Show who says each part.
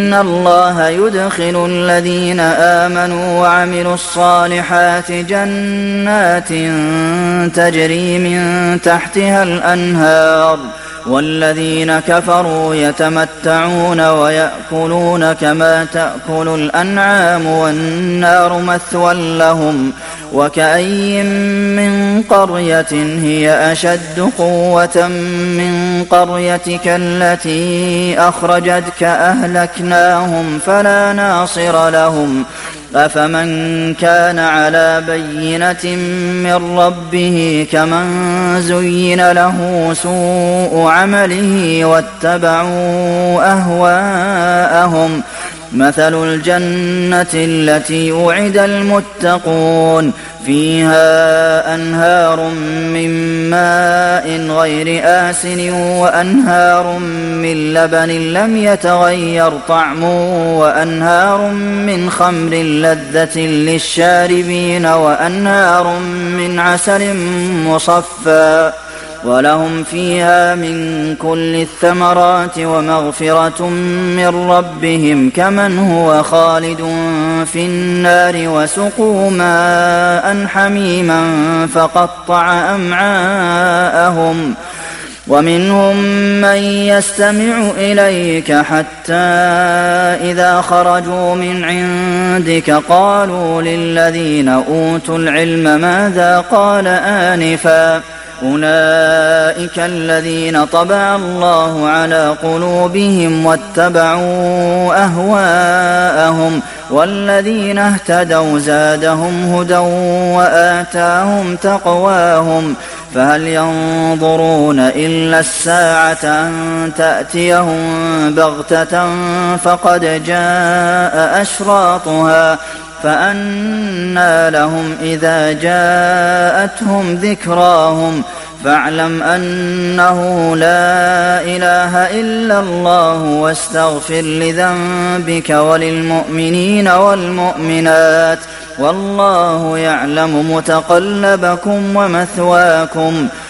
Speaker 1: إن الله يدخل الذين آمنوا وعملوا الصالحات جنات تجري من تحتها الأنهار والذين كفروا يتمتعون ويأكلون كما تأكل الأنعام والنار مثوى لهم وكأي من قرية هي أشد قوة من قريتك التي أخرجتك أهلكناهم فلا ناصر لهم أفمن كان على بينة من ربه كمن زين له سوء عمله واتبعوا أهواءهم مثل الجنة التي وعد المتقون فيها أنهار من ماء غير آسن وأنهار من لبن لم يتغير طعمه وأنهار من خمر لذة للشاربين وأنهار من عسل مصفى ولهم فيها من كل الثمرات ومغفرة من ربهم كمن هو خالد في النار وسقوا ماء حميما فقطع أمعاءهم ومنهم من يستمع إليك حتى إذا خرجوا من عندك قالوا للذين أوتوا العلم ماذا قال آنفا أولئك الذين طبع الله على قلوبهم واتبعوا أهواءهم والذين اهتدوا زادهم هدى وآتاهم تقواهم فهل ينظرون إلا الساعة أن تأتيهم بغتة فقد جاء أشراطها فأنى لهم إذا جاءتهم ذكراهم فاعلم أنه لا إله إلا الله واستغفر لذنبك وللمؤمنين والمؤمنات والله يعلم متقلبكم ومثواكم